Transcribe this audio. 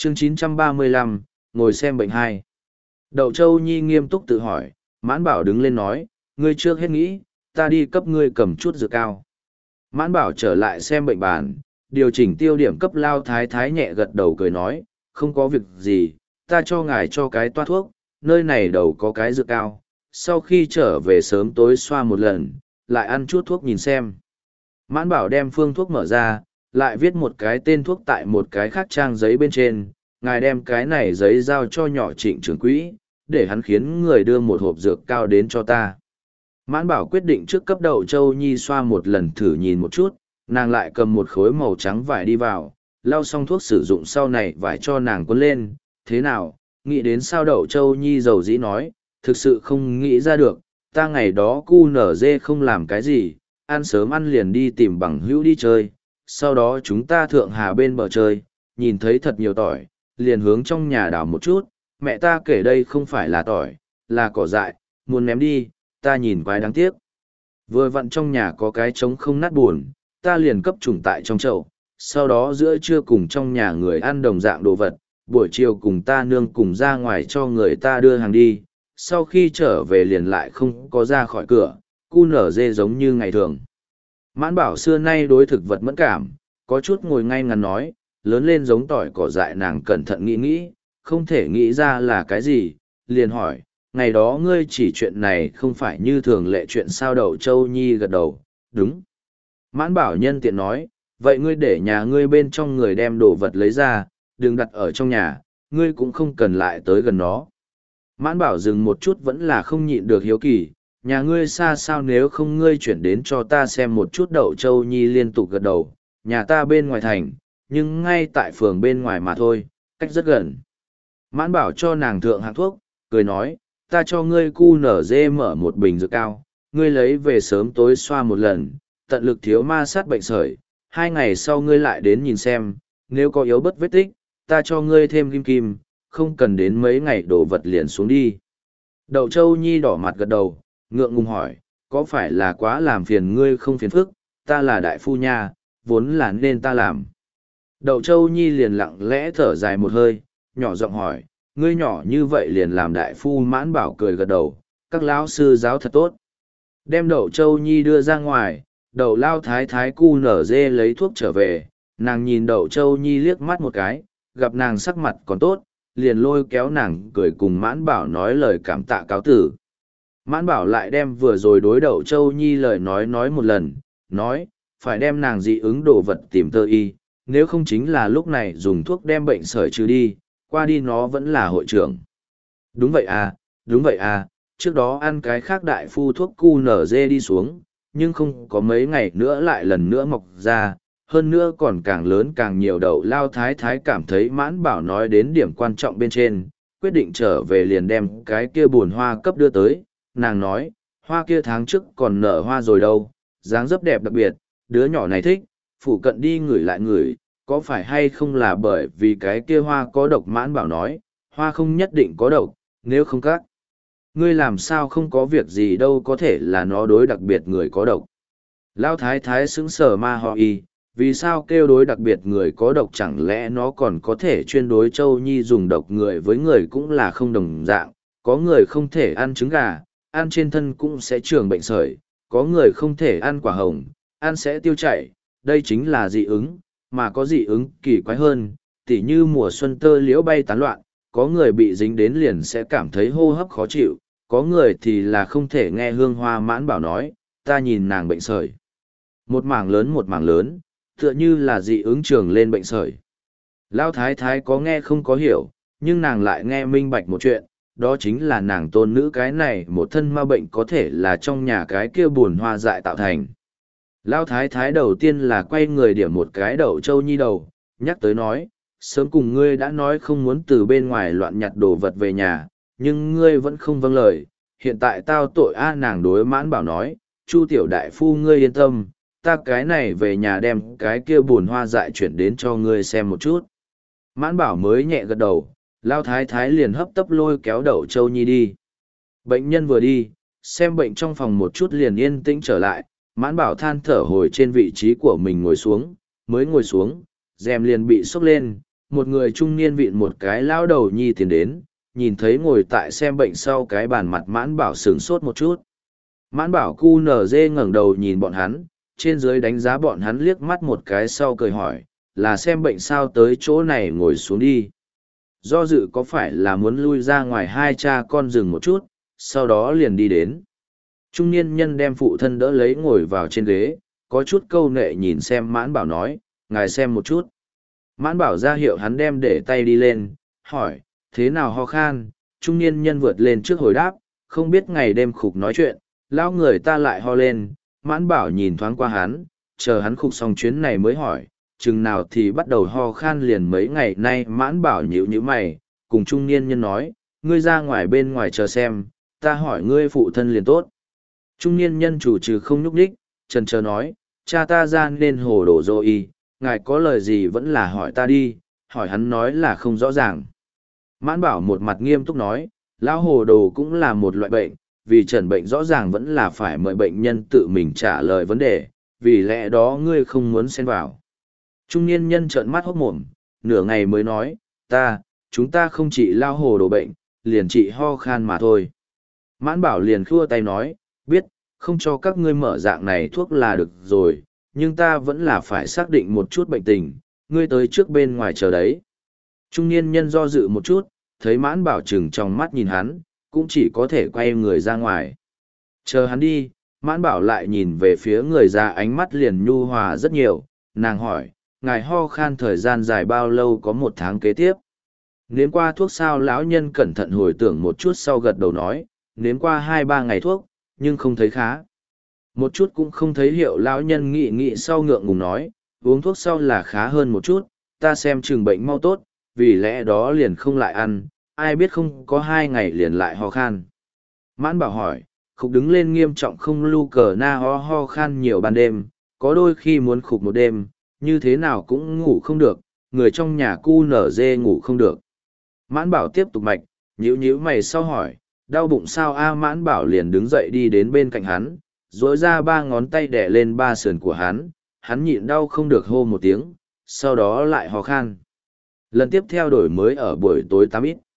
Chương 935, ngồi xem bệnh hai. Đậu Châu Nhi nghiêm túc tự hỏi, Mãn Bảo đứng lên nói, ngươi trước hết nghĩ, ta đi cấp ngươi cầm chút dược cao. Mãn Bảo trở lại xem bệnh bàn, điều chỉnh tiêu điểm cấp Lao Thái Thái nhẹ gật đầu cười nói, không có việc gì, ta cho ngài cho cái toa thuốc, nơi này đầu có cái dược cao. Sau khi trở về sớm tối xoa một lần, lại ăn chút thuốc nhìn xem. Mãn Bảo đem phương thuốc mở ra, lại viết một cái tên thuốc tại một cái khác trang giấy bên trên, ngài đem cái này giấy giao cho nhỏ Trịnh trưởng quỹ, để hắn khiến người đưa một hộp dược cao đến cho ta. Mãn Bảo quyết định trước cấp Đậu Châu Nhi xoa một lần thử nhìn một chút, nàng lại cầm một khối màu trắng vải đi vào, lau xong thuốc sử dụng sau này vải cho nàng quấn lên, thế nào, nghĩ đến sao Đậu Châu Nhi dầu dĩ nói, thực sự không nghĩ ra được, ta ngày đó cu nở dê không làm cái gì, ăn sớm ăn liền đi tìm bằng hữu đi chơi, sau đó chúng ta thượng hà bên bờ chơi, nhìn thấy thật nhiều tỏi, liền hướng trong nhà đào một chút, mẹ ta kể đây không phải là tỏi, là cỏ dại, muốn ném đi, ta nhìn quái đáng tiếc. Vừa vặn trong nhà có cái trống không nát buồn, ta liền cấp trùng tại trong chậu, sau đó giữa trưa cùng trong nhà người ăn đồng dạng đồ vật, buổi chiều cùng ta nương cùng ra ngoài cho người ta đưa hàng đi, sau khi trở về liền lại không có ra khỏi cửa, cu nở dê giống như ngày thường. Mãn Bảo xưa nay đối thực vật mẫn cảm, có chút ngồi ngay ngắn nói, lớn lên giống tỏi cỏ dại nàng cẩn thận nghĩ, không thể nghĩ ra là cái gì, liền hỏi, ngày đó ngươi chỉ chuyện này không phải như thường lệ chuyện sao. Đậu Châu Nhi gật đầu, đúng. Mãn Bảo nhân tiện nói, vậy ngươi để nhà ngươi bên trong người đem đồ vật lấy ra, đừng đặt ở trong nhà, ngươi cũng không cần lại tới gần nó. Mãn Bảo dừng một chút vẫn là không nhịn được hiếu kỳ, nhà ngươi xa sao nếu không ngươi chuyển đến cho ta xem một chút. Đậu Châu Nhi liên tục gật đầu, nhà ta bên ngoài thành, nhưng ngay tại phường bên ngoài mà thôi, cách rất gần. Mãn Bảo cho nàng thượng hạng thuốc, cười nói, ta cho ngươi cu nở dê mở một bình dược cao, ngươi lấy về sớm tối xoa một lần, tận lực thiếu ma sát bệnh sởi, 2 ngày sau ngươi lại đến nhìn xem, nếu có yếu bất vết tích, ta cho ngươi thêm kim kim, không cần đến mấy ngày đổ vật liền xuống đi. Đậu Châu Nhi đỏ mặt gật đầu, ngượng ngùng hỏi, có phải là quá làm phiền ngươi không phiền phức, ta là đại phu nha, vốn là nên ta làm. Đậu Châu Nhi liền lặng lẽ thở dài một hơi, nhỏ giọng hỏi, ngươi nhỏ như vậy liền làm đại phu. Mãn Bảo cười gật đầu, các lão sư giáo thật tốt. Đem Đậu Châu Nhi đưa ra ngoài, Đậu Lao Thái Thái cu nở dê lấy thuốc trở về, nàng nhìn Đậu Châu Nhi liếc mắt một cái, gặp nàng sắc mặt còn tốt, liền lôi kéo nàng cười cùng Mãn Bảo nói lời cảm tạ cáo tử. Mãn Bảo lại đem vừa rồi đối Đậu Châu Nhi lời nói một lần, nói, phải đem nàng dị ứng đồ vật tìm tơ y, nếu không chính là lúc này dùng thuốc đem bệnh sởi trừ đi, qua đi nó vẫn là hội trưởng. Đúng vậy à, trước đó ăn cái khác đại phu thuốc cu nở dê đi xuống, nhưng không có mấy ngày nữa lại lần nữa mọc ra, hơn nữa còn càng lớn càng nhiều. Đậu Lao Thái Thái cảm thấy Mãn Bảo nói đến điểm quan trọng bên trên, quyết định trở về liền đem cái kia buồn hoa cấp đưa tới, nàng nói, hoa kia tháng trước còn nở hoa rồi đâu, dáng dấp đẹp đặc biệt, đứa nhỏ này thích, phụ cận đi ngửi lại ngửi, có phải hay không là bởi vì cái kia hoa có độc. Mãn Bảo nói, hoa không nhất định có độc, nếu không các ngươi làm sao không có việc gì đâu, có thể là nó đối đặc biệt người có độc. Lão Thái Thái sững sờ ma ho y, vì sao kêu đối đặc biệt người có độc, chẳng lẽ nó còn có thể chuyên đối Châu Nhi dùng độc người với người cũng là không đồng dạng, có người không thể ăn trứng gà, ăn trên thân cũng sẽ trường bệnh sởi, có người không thể ăn quả hồng, ăn sẽ tiêu chảy, đây chính là dị ứng, mà có dị ứng kỳ quái hơn, tỉ như mùa xuân tơ liễu bay tán loạn, có người bị dính đến liền sẽ cảm thấy hô hấp khó chịu, có người thì là không thể nghe hương hoa. Mãn Bảo nói, ta nhìn nàng bệnh sởi, một mảng lớn, tựa như là dị ứng trường lên bệnh sởi. Lão Thái Thái có nghe không có hiểu, nhưng nàng lại nghe minh bạch một chuyện, đó chính là nàng tôn nữ cái này một thân ma bệnh có thể là trong nhà cái kia buồn hoa dại tạo thành. Lão Thái Thái đầu tiên là quay người điểm một cái Đậu Châu Nhi đầu, nhắc tới nói, sớm cùng ngươi đã nói không muốn từ bên ngoài loạn nhặt đồ vật về nhà, nhưng ngươi vẫn không vâng lời, hiện tại tao tội a. Nàng đối Mãn Bảo nói, Chu tiểu đại phu ngươi yên tâm, ta cái này về nhà đem cái kia buồn hoa dại chuyển đến cho ngươi xem một chút. Mãn Bảo mới nhẹ gật đầu, Lão Thái Thái liền hấp tấp lôi kéo Đậu Châu Nhi đi. Bệnh nhân vừa đi, xem bệnh trong phòng một chút liền yên tĩnh trở lại, Mãn Bảo than thở hồi trên vị trí của mình ngồi xuống, mới ngồi xuống, rèm liền bị xốc lên, một người trung niên vịn một cái lão đầu nhi tiến đến, nhìn thấy ngồi tại xem bệnh sau cái bàn mặt Mãn Bảo sửng sốt một chút. Mãn Bảo cu nở dê ngẩng đầu nhìn bọn hắn, trên dưới đánh giá bọn hắn liếc mắt một cái sau cười hỏi, là xem bệnh sao tới chỗ này ngồi xuống đi. Do dự có phải là muốn lui ra ngoài hai cha con dừng một chút, sau đó liền đi đến. Trung niên nhân đem phụ thân đỡ lấy ngồi vào trên ghế, có chút câu nệ nhìn xem Mãn Bảo nói, ngài xem một chút. Mãn Bảo ra hiệu hắn đem để tay đi lên, hỏi, thế nào ho khan, trung niên nhân vượt lên trước hồi đáp, không biết ngày đêm khục nói chuyện, lão người ta lại ho lên, Mãn Bảo nhìn thoáng qua hắn, chờ hắn khục xong chuyến này mới hỏi, chừng nào thì bắt đầu ho khan liền mấy ngày nay. Mãn Bảo nhíu nhíu mày, cùng trung niên nhân nói, ngươi ra ngoài bên ngoài chờ xem, ta hỏi ngươi phụ thân liền tốt. Trung niên nhân chủ trừ không nhúc đích, trần chờ nói, cha ta ra nên hồ đồ dô y, ngài có lời gì vẫn là hỏi ta đi, hỏi hắn nói là không rõ ràng. Mãn Bảo một mặt nghiêm túc nói, lão hồ đồ cũng là một loại bệnh, vì trần bệnh rõ ràng vẫn là phải mời bệnh nhân tự mình trả lời vấn đề, vì lẽ đó ngươi không muốn xen vào. Trung niên nhân trợn mắt hốt mồm, nửa ngày mới nói, chúng ta không trị lao hồ đồ bệnh, liền trị ho khan mà thôi. Mãn Bảo liền khua tay nói, biết, không cho các ngươi mở dạng này thuốc là được rồi, nhưng ta vẫn là phải xác định một chút bệnh tình, ngươi tới trước bên ngoài chờ đấy. Trung niên nhân do dự một chút, thấy Mãn Bảo chừng trong mắt nhìn hắn, cũng chỉ có thể quay người ra ngoài. Chờ hắn đi, Mãn Bảo lại nhìn về phía người già, ánh mắt liền nhu hòa rất nhiều, nàng hỏi, ngài ho khan thời gian dài bao lâu? Có 1 tháng kế tiếp. Nếm qua thuốc sao? Lão nhân cẩn thận hồi tưởng một chút sau gật đầu nói, nếm qua 2-3 ngày thuốc, nhưng không thấy khá. Một chút cũng không thấy hiệu. Lão nhân nghị nghị sau ngượng ngùng nói, uống thuốc sau là khá hơn một chút, ta xem chừng bệnh mau tốt, vì lẽ đó liền không lại ăn, ai biết không có 2 ngày liền lại ho khan. Mãn Bảo hỏi, khục đứng lên nghiêm trọng không? Lu cờ na ho khan nhiều ban đêm, có đôi khi muốn khục một đêm, như thế nào cũng ngủ không được, người trong nhà cu nở dê ngủ không được. Mãn Bảo tiếp tục mạch, nhíu nhíu mày sau hỏi, đau bụng sao a? Mãn Bảo liền đứng dậy đi đến bên cạnh hắn, duỗi ra 3 ngón tay đẻ lên 3 sườn của hắn nhịn đau không được hô một tiếng, sau đó lại ho khan. Lần tiếp theo đổi mới ở buổi tối 8 ít.